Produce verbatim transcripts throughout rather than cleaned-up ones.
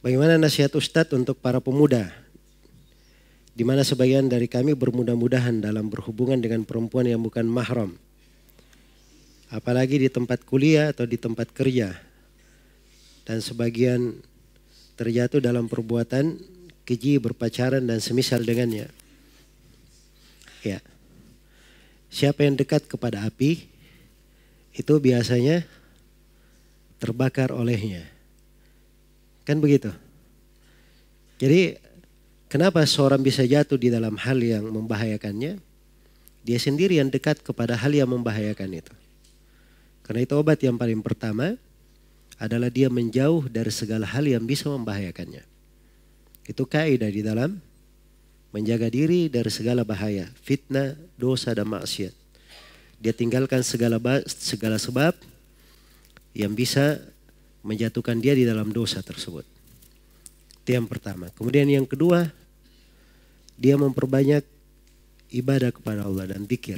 Bagaimana nasihat Ustadz untuk para pemuda, di mana sebagian dari kami bermudah-mudahan dalam berhubungan dengan perempuan yang bukan mahram, apalagi di tempat kuliah atau di tempat kerja, dan sebagian terjatuh dalam perbuatan keji, berpacaran dan semisal dengannya. Ya, siapa yang dekat kepada api itu biasanya terbakar olehnya. Kan begitu. Jadi kenapa seorang bisa jatuh di dalam hal yang membahayakannya? Dia sendiri yang dekat kepada hal yang membahayakan itu. Karena itu obat yang paling pertama adalah dia menjauh dari segala hal yang bisa membahayakannya. Itu kaidah di dalam menjaga diri dari segala bahaya, fitnah, dosa dan maksiat. Dia tinggalkan segala segala sebab yang bisa menjatuhkan dia di dalam dosa tersebut. Itu yang pertama. Kemudian yang kedua, dia memperbanyak ibadah kepada Allah dan zikir,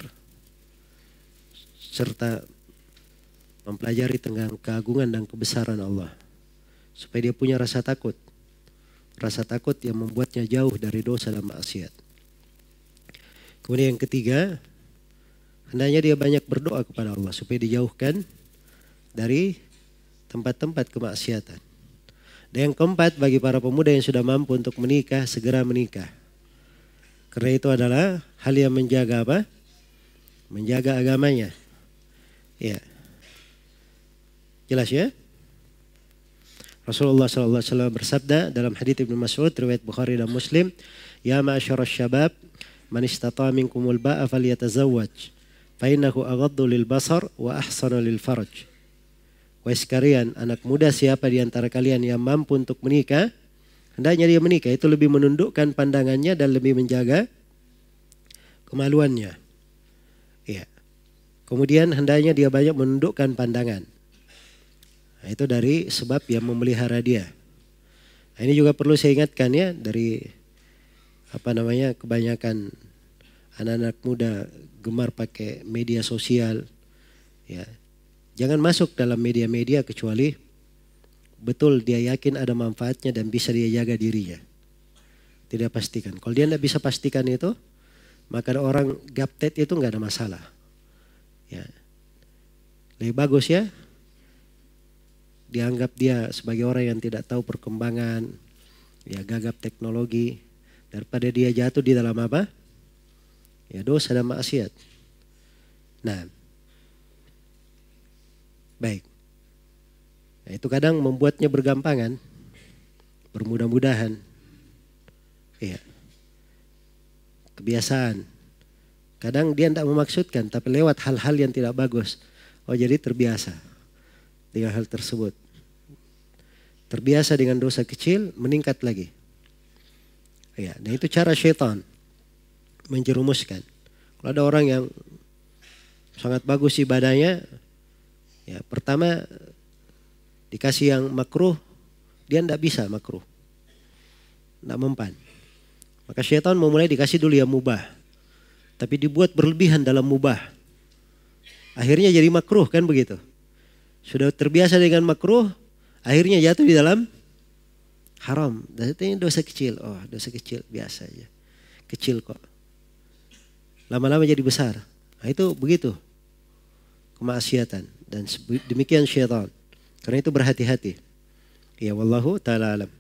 serta mempelajari tentang keagungan dan kebesaran Allah, supaya dia punya rasa takut. Rasa takut yang membuatnya jauh dari dosa dan maksiat. Kemudian yang ketiga, hendaknya dia banyak berdoa kepada Allah supaya dijauhkan dari tempat-tempat kemaksiatan. Dan yang keempat, bagi para pemuda yang sudah mampu untuk menikah, segera menikah. Karena itu adalah hal yang menjaga apa? Menjaga agamanya. Ya. Jelas ya? Rasulullah shallallahu alaihi wasallam bersabda dalam hadits Ibnu Mas'ud riwayat Bukhari dan Muslim, "Ya ma'asyaras syabab, man istata'a minkumul ba'a falyatazawwaj, fa innahu aghaddu lil basar wa ahsanu lil farj." Wahai sekalian anak muda, siapa di antara kalian yang mampu untuk menikah, hendaknya dia menikah. Itu lebih menundukkan pandangannya dan lebih menjaga kemaluannya. Ya. Kemudian hendaknya dia banyak menundukkan pandangan. Nah, itu dari sebab yang memelihara dia. Nah, ini juga perlu saya ingatkan ya, dari apa namanya kebanyakan anak-anak muda gemar pakai media sosial. Ya. Jangan masuk dalam media-media kecuali betul dia yakin ada manfaatnya dan bisa dia jaga dirinya. Tidak pastikan. Kalau dia tidak bisa pastikan itu, maka orang gaptek itu nggak ada masalah. Ya. Lebih bagus ya, dianggap dia sebagai orang yang tidak tahu perkembangan, ya gagap teknologi, daripada dia jatuh di dalam apa? Ya dosa dan maksiat. Nah, baik. Nah, itu kadang membuatnya bergampangan, bermudah-mudahan. Iya. Kebiasaan. Kadang dia tidak memaksudkan, tapi lewat hal-hal yang tidak bagus. Oh, jadi terbiasa dengan hal tersebut. Terbiasa dengan dosa kecil, meningkat lagi. Iya. Nah, itu cara syaitan menjerumuskan. Kalau ada orang yang sangat bagus ibadahnya, ya, pertama dikasih yang makruh, dia tidak bisa makruh, tidak mempan. Maka syaitan memulai dikasih dulu yang mubah, tapi dibuat berlebihan dalam mubah. Akhirnya jadi makruh, kan begitu. Sudah terbiasa dengan makruh, akhirnya jatuh di dalam haram. Dan itu dosa kecil, oh dosa kecil biasa aja, kecil kok. Lama-lama jadi besar. Nah, itu begitu kemaksiatan. Dan demikian syaitan. Karena itu berhati-hati. Ya wallahu ta'ala alam.